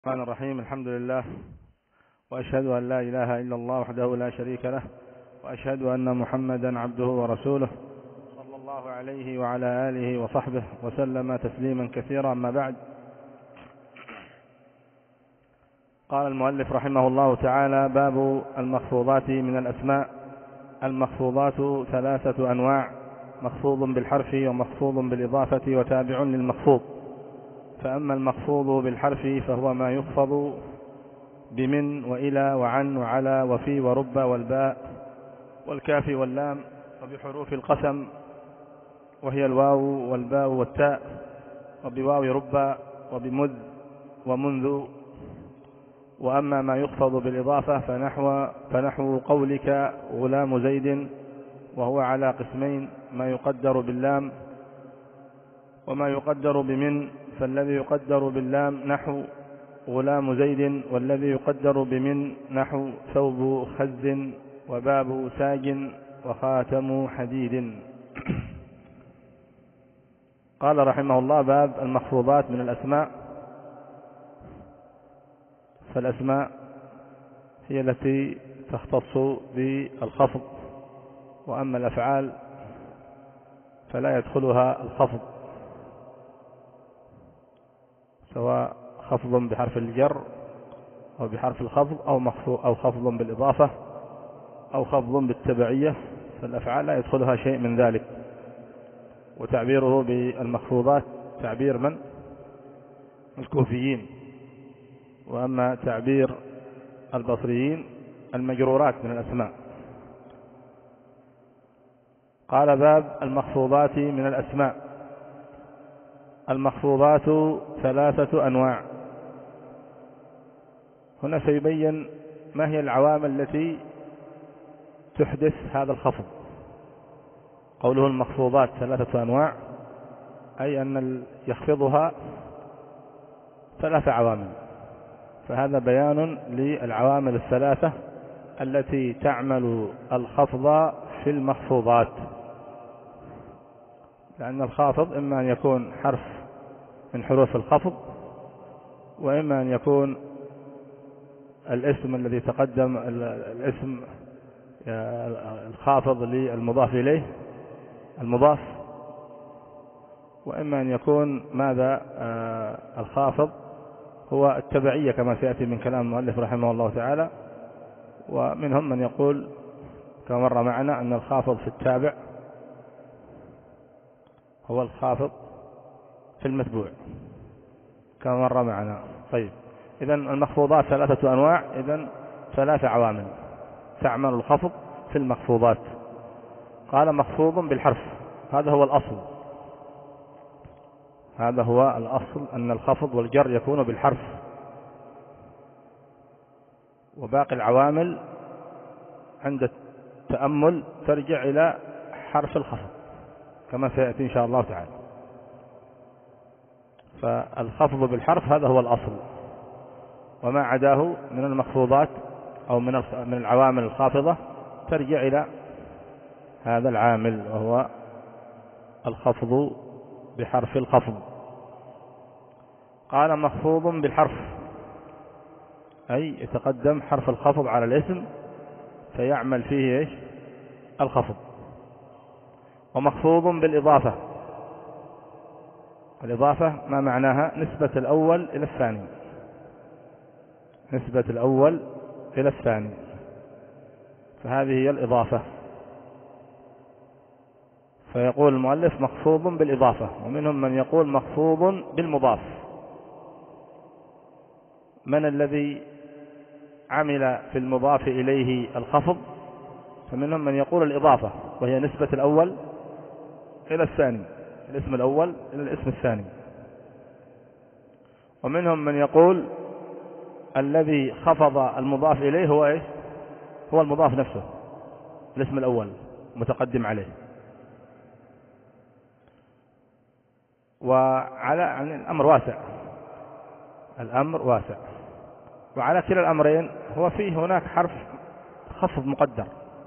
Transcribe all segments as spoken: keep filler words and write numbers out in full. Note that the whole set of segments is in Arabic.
الرحمن الرحيم. الحمد لله، وأشهد أن لا إله إلا الله وحده لا شريك له، وأشهد أن محمدا عبده ورسوله صلى الله عليه وعلى آله وصحبه وسلم تسليما كثيرا. أما بعد، قال المؤلف رحمه الله تعالى: باب المخفوضات من الأسماء. المخفوضات ثلاثة أنواع: مخفوض بالحرف ومخفوض بالإضافة وتابع للمخفوض. فأما المخفوض بالحرف فهو ما يخفض بمن وإلى وعن وعلى وفي ورب والباء والكاف واللام، وبحروف القسم وهي الواو والباء والتاء، وبواو رب وبمذ ومنذ. وأما ما يخفض بالإضافة فنحو, فنحو قولك غلام زيد، وهو على قسمين: ما يقدر باللام وما يقدر بمن. فالذي يقدر باللام نحو غلام زيد، والذي يقدر بمن نحو ثوب خز وباب ساج وخاتم حديد. قال رحمه الله: باب المخفوضات من الأسماء. فالأسماء هي التي تختص بالخفض، وأما الأفعال فلا يدخلها الخفض، سواء خفض بحرف الجر أو بحرف الخفض أو خفض بالإضافة أو خفض بالتبعية، فالأفعال لا يدخلها شيء من ذلك. وتعبيره بالمخفوضات تعبير من؟ الكوفيين. وأما تعبير البصريين المجرورات من الأسماء. قال: باب المخفوضات من الأسماء. المخفوضات ثلاثة أنواع. هنا سيبين ما هي العوامل التي تحدث هذا الخفض. قوله المخفوضات ثلاثة أنواع، أي أن يخفضها ثلاثة عوامل، فهذا بيان للعوامل الثلاثة التي تعمل الخفض في المخفوضات. لأن الخافض إما أن يكون حرف من حروف الخفض، وإما أن يكون الاسم الذي تقدم الاسم الخافض للمضاف إليه المضاف، وإما أن يكون ماذا الخافض هو التبعية كما سيأتي من كلام المؤلف رحمه الله تعالى. ومنهم من يقول كما مر معنا أن الخافض في التابع هو الخافض في المتبوع كما مر معنا. طيب، إذن المخفوضات ثلاثة أنواع، إذن ثلاثة عوامل تعمل الخفض في المخفوضات. قال: مخفوض بالحرف، هذا هو الأصل، هذا هو الأصل أن الخفض والجر يكون بالحرف، وباقي العوامل عند التأمل ترجع إلى حرف الخفض كما سيأتي إن شاء الله تعالى. فالخفض بالحرف هذا هو الأصل، وما عداه من المخفوضات أو من من العوامل الخافضة ترجع إلى هذا العامل، وهو الخفض بحرف الخفض. قال: مخفوض بالحرف، أي يتقدم حرف الخفض على الاسم فيعمل فيه إيش؟ الخفض. ومخفوض بالإضافة. الإضافة ما معناها؟ نسبة الأول إلى الثاني، نسبة الأول إلى الثاني، فهذه هي الإضافة. فيقول المؤلف: مخفوض بالإضافة. ومنهم من يقول مخفوض بالمضاف. من الذي عمل في المضاف إليه الخفض؟ فمنهم من يقول الإضافة، وهي نسبة الأول إلى الثاني، الاسم الأول إلى الاسم الثاني. ومنهم من يقول الذي خفض المضاف إليه هو إيش؟ هو المضاف نفسه، الاسم الأول متقدم عليه. وعلى يعني الأمر واسع، الأمر واسع. وعلى كلا الأمرين هو فيه هناك حرف خفض مقدر،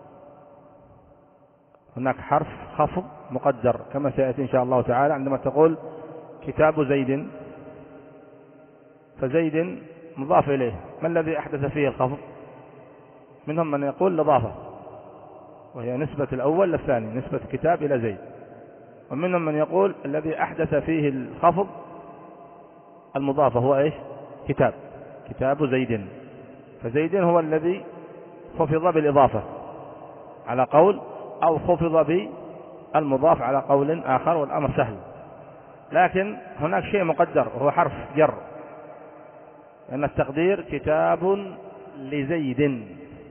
هناك حرف خفض مقدر كما سيأتي إن شاء الله تعالى. عندما تقول كتاب زيد، فزيد مضاف إليه، ما الذي أحدث فيه الخفض؟ منهم من يقول الإضافة، وهي نسبة الأول للثاني، نسبة كتاب إلى زيد. ومنهم من يقول الذي أحدث فيه الخفض المضافة هو إيش؟ كتاب، كتاب زيد، فزيد هو الذي خفض بالإضافة على قول، أو خفض بالمضاف على قول آخر، والأمر سهل. لكن هناك شيء مقدر وهو حرف جر، لأن التقدير كتاب لزيد،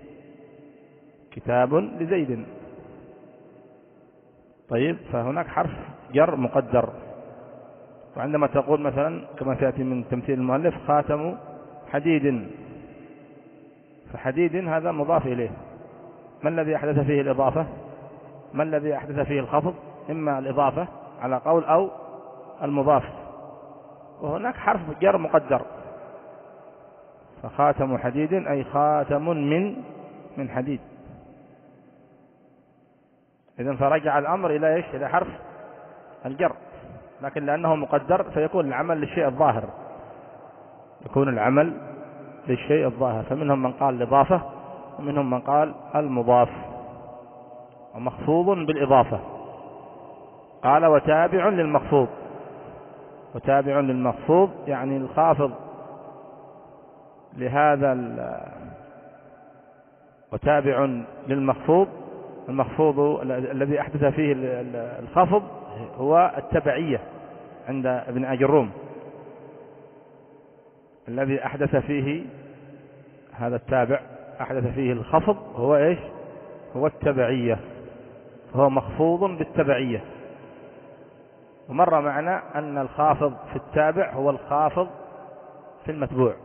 كتاب لزيد. طيب، فهناك حرف جر مقدر. وعندما تقول مثلا كما سيأتي من تمثيل المؤلف خاتم حديد، فحديد هذا مضاف إليه، ما الذي أحدث فيه الإضافة؟ ما الذي أحدث فيه الخفض؟ إما الإضافة على قول أو المضاف، وهناك حرف جر مقدر. فخاتم حديد أي خاتم من من حديد. إذن فرجع الأمر إلى إيش؟ إلى حرف الجر، لكن لأنه مقدر فيكون العمل للشيء الظاهر، يكون العمل للشيء الظاهر. فمنهم من قال الإضافة، ومنهم من قال المضاف، ومخفوض بالإضافة. قال وتابع للمخفوض، وتابع للمخفوض يعني الخافض لهذا، وتابع للمخفوض، المخفوض الذي أحدث فيه الخفض هو التبعية عند ابن أجروم، الذي أحدث فيه هذا التابع أحدث فيه الخفض هو إيش؟ هو التبعية، فهو مخفوض بالتبعية. ومر معنا أن الخافض في التابع هو الخافض في المتبوع،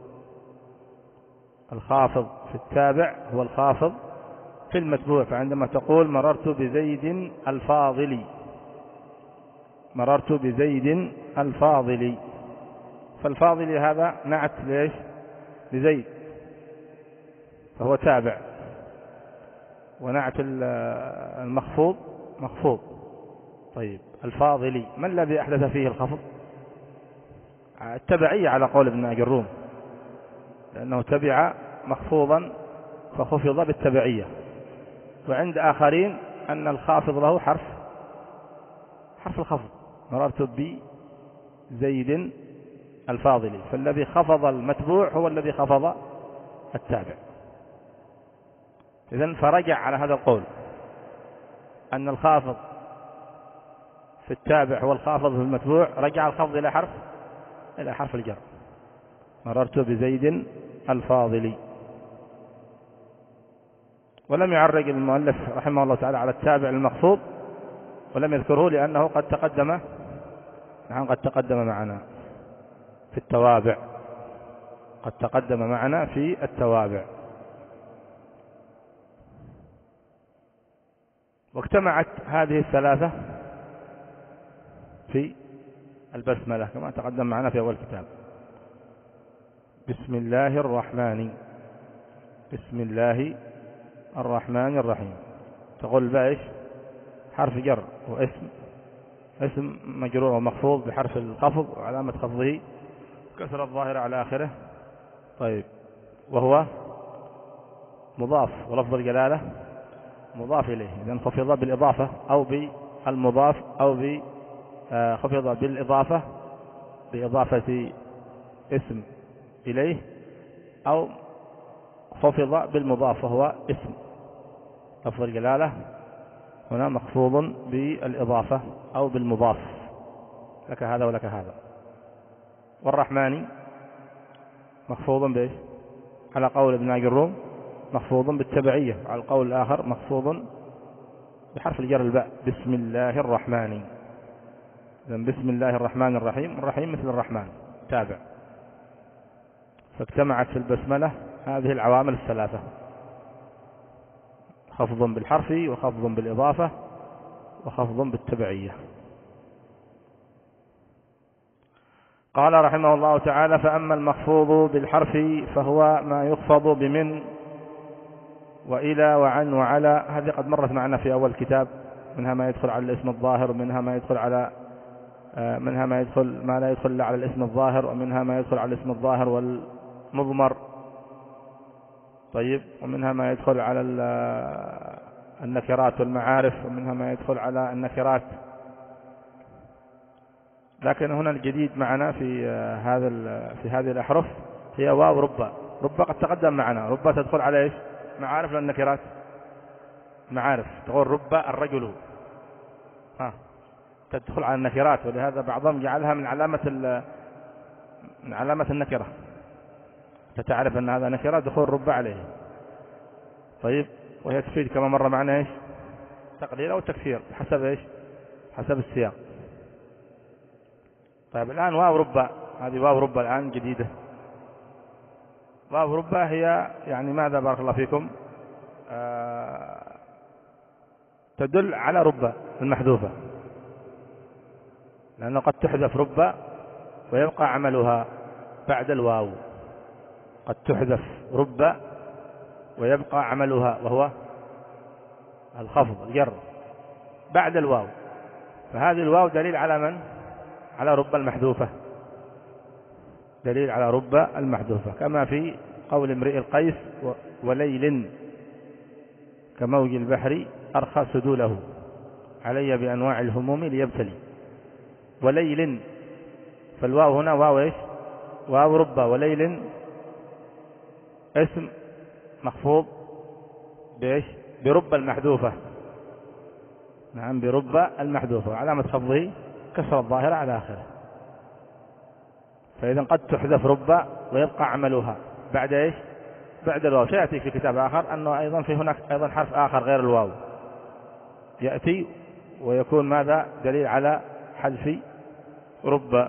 الخافض في التابع هو الخافض في المتبوع. فعندما تقول مررت بزيد الفاضل، مررت بزيد الفاضل، فالفاضل هذا نعت ليش؟ لزيد، فهو تابع، ونعت المخفوض مخفوض. طيب، الفاضل ما الذي أحدث فيه الخفض؟ التبعية على قول ابن أجروم، لأنه تبع مخفوضا فخفض بالتبعية. وعند آخرين أن الخافض له حرف حرف الخفض، مررت بزيد الفاضل، فالذي خفض المتبوع هو الذي خفض التابع. إذن فرجع على هذا القول أن الخافض في التابع هو الخافض في المتبوع، رجع الخفض إلى حرف إلى حرف الجر، مررت بزيد الفاضل. ولم يعرج المؤلف رحمه الله تعالى على التابع المخفوض، ولم يذكره لأنه قد تقدم نعم قد تقدم معنا في التوابع، قد تقدم معنا في التوابع. واجتمعت هذه الثلاثة في البسملة كما تقدم معنا في أول كتاب. بسم الله الرحمن، بسم الله الرحمن الرحيم. تقول بايش؟ حرف جر واسم، اسم مجرور ومخفوض بحرف الخفض، وعلامة خفضه كسر الظاهرة على آخره. طيب، وهو مضاف، ولفظ الجلالة مضاف إليه، إذن خفض بالإضافة أو بالمضاف، أو خفض بالإضافة بإضافة اسم إليه، أو خفض بالمضاف وهو اسم. لفظ الجلالة هنا مخفوض بالإضافة أو بالمضاف، لك هذا ولك هذا. والرحمن مخفوض بإيش؟ على قول ابن أجروم مخفوض بالتبعية، على القول الآخر مخفوض بحرف الجر الباء، بسم الله الرحمن. إذن بسم الله الرحمن الرحيم، الرحيم مثل الرحمن تابع. فاجتمعت في البسملة هذه العوامل الثلاثة، خفض بالحرف، وخفض بالإضافة، وخفض بالتبعية. قال رحمه الله تعالى: فأما المخفوض بالحرف فهو ما يخفض بمن وإلى وعن وعلى. هذه قد مرت معنا في أول كتاب، منها ما يدخل على الاسم الظاهر، ومنها ما يدخل على منها ما يدخل ما لا يدخل إلا على الاسم الظاهر، ومنها ما يدخل على الاسم الظاهر مضمر. طيب، ومنها ما يدخل على النكرات والمعارف، ومنها ما يدخل على النكرات. لكن هنا الجديد معنا في هذا في هذه الأحرف هي واو رب. رب قد تقدم معنا، رب تدخل على ايش؟ معارف والنكرات. معارف تقول رب الرجل، ها تدخل على النكرات، ولهذا بعضهم جعلها من علامة من علامة النكرة، فتعرف أن هذا نكرة دخول رب عليه. طيب، وهي تفيد كما مر معنا ايش؟ تقليل أو تكثير حسب ايش؟ حسب السياق. طيب، الآن واو رب، هذه واو رب الآن جديدة. واو رب هي يعني ماذا بارك الله فيكم؟ آه تدل على رب المحذوفة، لأنه قد تحذف رب ويبقى عملها بعد الواو. قد تحذف رب ويبقى عملها وهو الخفض الجر بعد الواو، فهذه الواو دليل على من؟ على رب المحذوفة، دليل على رب المحذوفة، كما في قول امرئ القيس وليل كموج البحر أرخى سدوله علي بأنواع الهموم ليبتلي. وليل، فالواو هنا واو ايش؟ واو رب. وليل اسم مخفوض بايش؟ برب المحذوفة. نعم، برب المحذوفة، علامة خفضه كسر الظاهرة على آخره. فإذا قد تحذف رب ويبقى عملها بعد ايش؟ بعد الواو. سيأتي في كتاب آخر أنه أيضا في هناك أيضا حرف آخر غير الواو يأتي ويكون ماذا؟ دليل على حذف رب.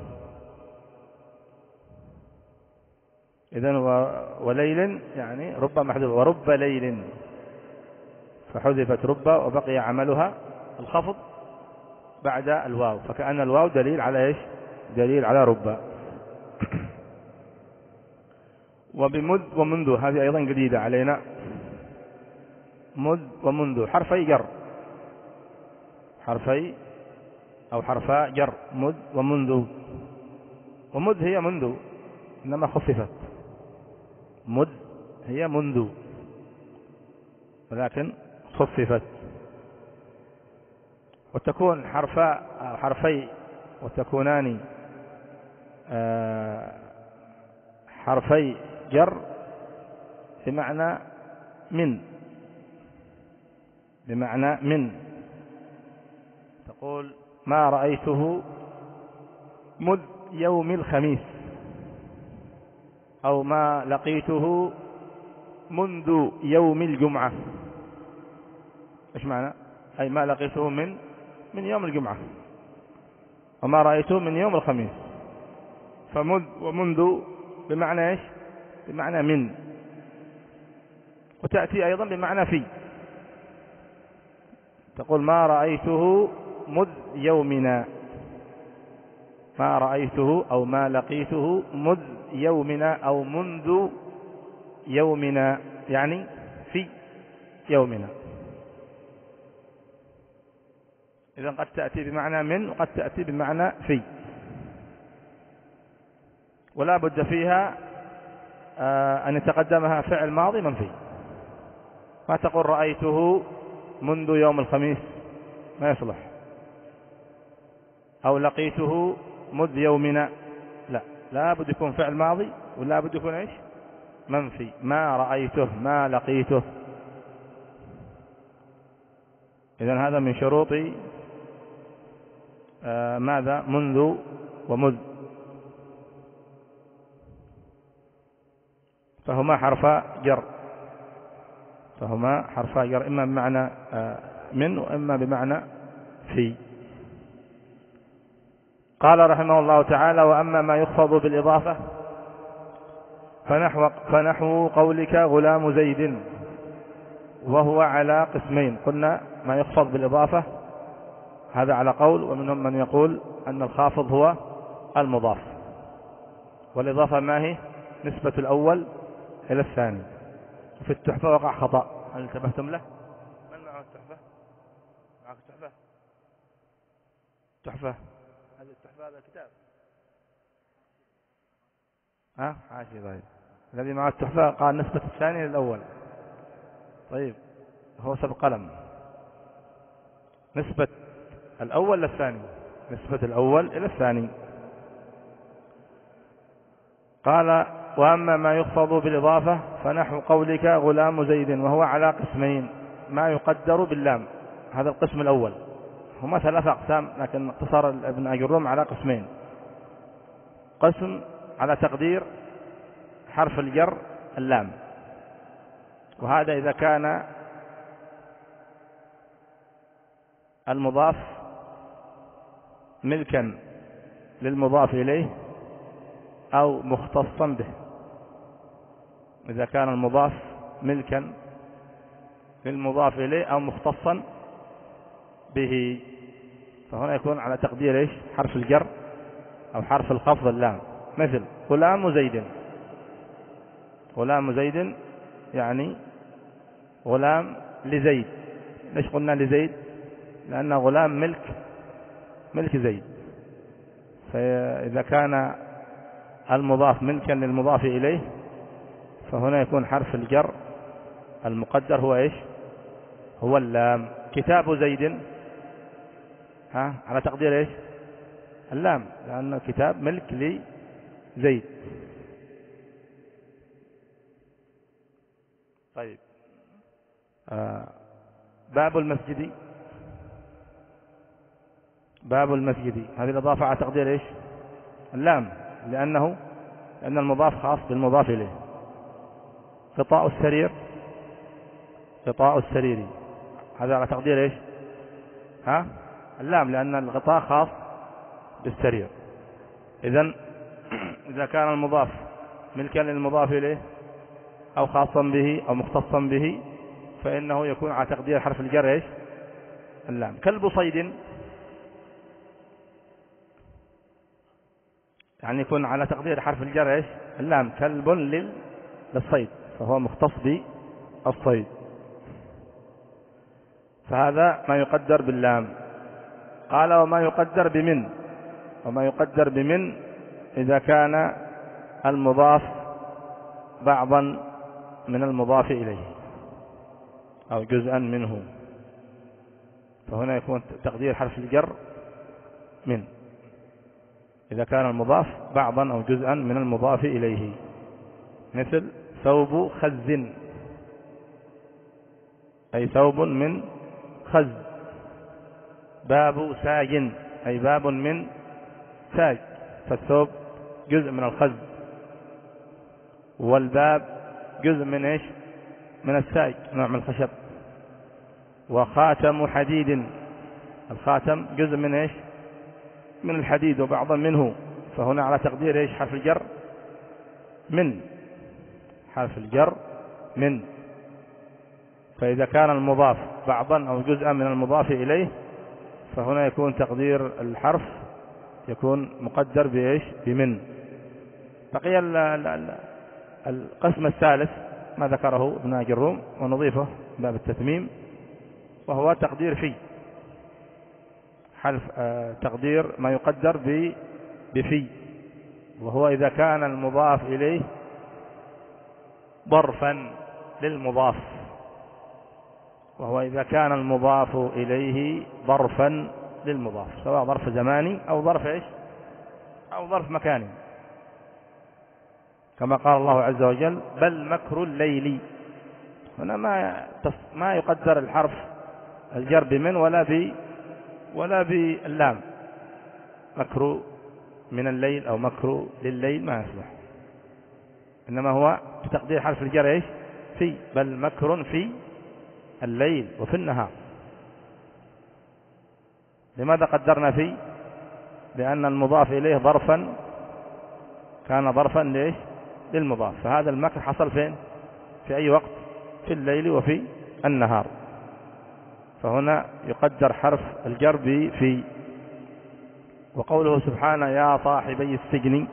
إذن وليل يعني رب محذوف، ورب ليل فحذفت رب وبقي عملها الخفض بعد الواو، فكأن الواو دليل على ايش؟ دليل على رب. وبمذ ومنذ، هذه أيضا جديدة علينا. مذ ومنذ حرفي جر، حرفي أو حرفا جر، مذ ومنذ. ومذ هي منذ إنما خففت، مذ هي منذ ولكن خففت. وتكون حرفا أو حرفي، وتكونان حرفي جر بمعنى من، بمعنى من. تقول ما رأيته مذ يوم الخميس، أو ما لقيته منذ يوم الجمعة. إيش معنى؟ أي ما لقيته من من يوم الجمعة، وما رأيته من يوم الخميس. فمذ ومنذ بمعنى إيش؟ بمعنى من. وتأتي أيضا بمعنى في، تقول ما رأيته مذ يومنا، ما رأيته أو ما لقيته مذ يومنا أو منذ يومنا، يعني في يومنا. إذن قد تأتي بمعنى من وقد تأتي بمعنى في، ولا بد فيها أن يتقدمها فعل ماضي منفي. ما تقول رأيته منذ يوم الخميس، ما يصلح. أو لقيته مذ يومنا، لا، لا بد يكون فعل ماضي ولا بد يكون إيش؟ منفي. ما رأيته، ما لقيته. إذن هذا من شروط آه ماذا؟ منذ ومذ. فهما حرفا جر، فهما حرفا جر، إما بمعنى آه من وإما بمعنى في. قال رحمه الله تعالى: وأما ما يخفض بالإضافة فنحو, فنحو قولك غلام زيد، وهو على قسمين. قلنا ما يخفض بالإضافة هذا على قول، ومنهم من يقول أن الخافض هو المضاف، والإضافة ما هي؟ نسبة الأول إلى الثاني. في التحفة وقع خطأ، هل انتبهتم له؟ من معه التحفة؟ معك التحفة؟ تحفة، هذه التحفة هذا الكتاب. ها حاشي. طيب الذي مع التحفة قال نسبة الثاني للأول. طيب هو سبق قلم. نسبة الأول للثاني، نسبة الأول إلى الثاني. قال وأما ما يخفض بالإضافة فنحو قولك غلام زيد، وهو على قسمين: ما يقدر باللام، هذا القسم الأول، هما ثلاثة أقسام لكن اقتصر ابن أجروم على قسمين. قسم على تقدير حرف الجر اللام، وهذا إذا كان المضاف ملكا للمضاف إليه أو مختصا به. إذا كان المضاف ملكا للمضاف إليه أو مختصا به، فهنا يكون على تقدير إيش؟ حرف الجر أو حرف الخفض اللام. مثل غلام زيد، غلام زيد يعني غلام لزيد. ليش قلنا لزيد؟ لأن غلام ملك ملك زيد، فإذا كان المضاف ملكا للمضاف إليه فهنا يكون حرف الجر المقدر هو إيش؟ هو اللام. كتاب زيد ها على تقدير إيش؟ اللام، لأن الكتاب ملك لزيد. طيب آه باب المسجد، باب المسجد هذه الإضافة على تقدير إيش؟ اللام، لأنه لأن المضاف خاص بالمضاف إليه. غطاء السرير، غطاء السرير هذا على تقدير إيش؟ ها اللام، لأن الغطاء خاص بالسرير. إذن إذا كان المضاف ملكا للمضاف إليه أو خاصا به أو مختصا به فإنه يكون على تقدير حرف الجر إيش؟ اللام. كلب صيد يعني يكون على تقدير حرف الجر إيش؟ اللام. كلب للصيد فهو مختص بالصيد، فهذا ما يقدر باللام. قال وما يقدر بمن، وما يقدر بمن إذا كان المضاف بعضا من المضاف إليه أو جزءا منه، فهنا يكون تقدير حرف الجر من، إذا كان المضاف بعضا أو جزءا من المضاف إليه. مثل ثوب خز أي ثوب من خز. باب ساج أي باب من ساج، فالثوب جزء من الخز والباب جزء من إيش؟ من الساج، نوع من الخشب. وخاتم حديد، الخاتم جزء من إيش؟ من الحديد وبعضا منه، فهنا على تقدير إيش؟ حرف الجر من، حرف الجر من. فإذا كان المضاف بعضا أو جزءا من المضاف إليه فهنا يكون تقدير الحرف يكون مقدر بإيش؟ بمن. بقي القسم الثالث ما ذكره ابن أجروم ونضيفه باب التتميم، وهو تقدير في، حرف آه تقدير ما يقدر بفي، وهو إذا كان المضاف إليه ظرفا للمضاف، وهو إذا كان المضاف إليه ظرفا للمضاف، سواء ظرف زماني أو ظرف إيش؟ أو ظرف مكاني، كما قال الله عز وجل بل مكر الليل. هنا ما ما يقدر الحرف الجر بمن ولا ب ولا باللام. مكر من الليل أو مكر لليل ما يصلح، إنما هو بتقدير حرف الجر إيش؟ في، بل مكر في الليل وفي النهار. لماذا قدرنا في؟ لأن المضاف إليه ظرفا، كان ظرفا ليش؟ للمضاف، فهذا المكر حصل فين؟ في أي وقت؟ في الليل وفي النهار، فهنا يقدر حرف الجر في. وقوله سبحانه يا صاحبي السجن،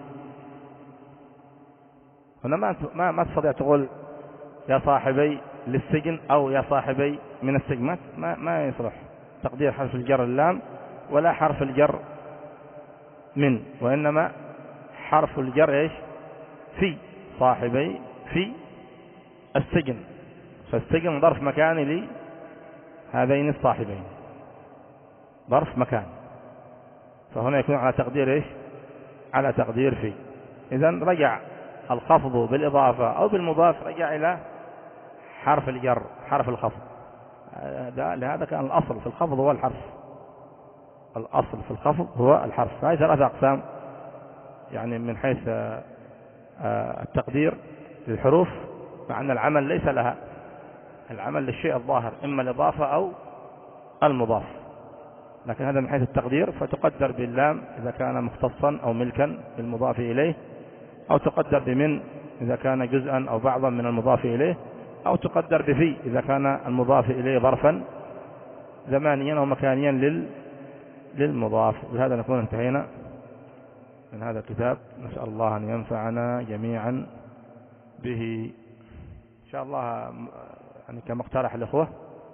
هنا ما ما ما تستطيع تقول يا صاحبي للسجن أو يا صاحبي من السجن، ما ما يصلح تقدير حرف الجر اللام ولا حرف الجر من، وإنما حرف الجر إيش؟ في صاحبي في السجن، فالسجن ظرف مكاني لهذين الصاحبين، ظرف مكان، فهنا يكون على تقدير إيش؟ على تقدير في. إذن رجع الخفض بالإضافة أو بالمضاف رجع إلى حرف الجر، حرف الخفض. لهذا كان الأصل في الخفض هو الحرف، الأصل في الخفض هو الحرف. هذه ثلاثة أقسام يعني من حيث التقدير للحروف، مع أن العمل ليس لها، العمل للشيء الظاهر إما الإضافة أو المضاف، لكن هذا من حيث التقدير، فتقدر باللام إذا كان مختصا أو ملكا بالمضاف إليه، أو تقدر بمن إذا كان جزءا أو بعضا من المضاف إليه، أو تقدر بفي إذا كان المضاف إليه ظرفا زمانيا أو مكانيا لل للمضاف. بهذا نكون انتهينا من هذا الكتاب، نسأل الله أن ينفعنا جميعا به إن شاء الله. يعني كما اقترح الأخوة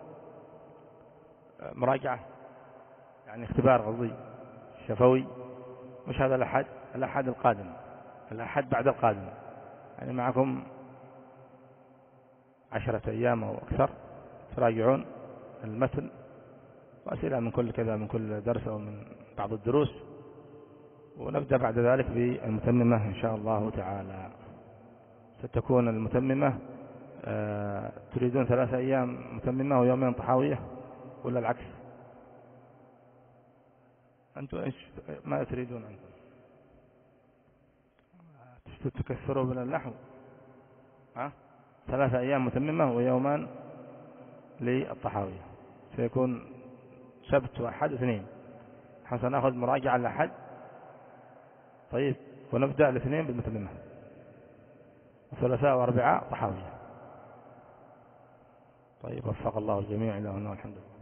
مراجعة، يعني اختبار غضي شفوي، مش هذا الأحد، الأحد القادم، الأحد بعد القادم، يعني معكم عشرة أيام أو أكثر تراجعون المتن، وأسئلة من كل كذا، من كل درس أو من بعض الدروس، ونبدأ بعد ذلك بالمتممة إن شاء الله تعالى. ستكون المتممة آه تريدون ثلاثة أيام متممة ويومين طحاوية ولا العكس؟ أنتم إيش ما تريدون؟ أنتم تكثروا من النحو، ها؟ ثلاثة أيام متممة ويومان للطحاوية، سيكون سبت وأحد اثنين. حسنا نأخذ مراجعة الأحد، طيب، ونبدأ الاثنين بالمتممة، وثلاثاء وأربعاء طحاوية. طيب، وفق الله الجميع إلى هنا والحمد لله.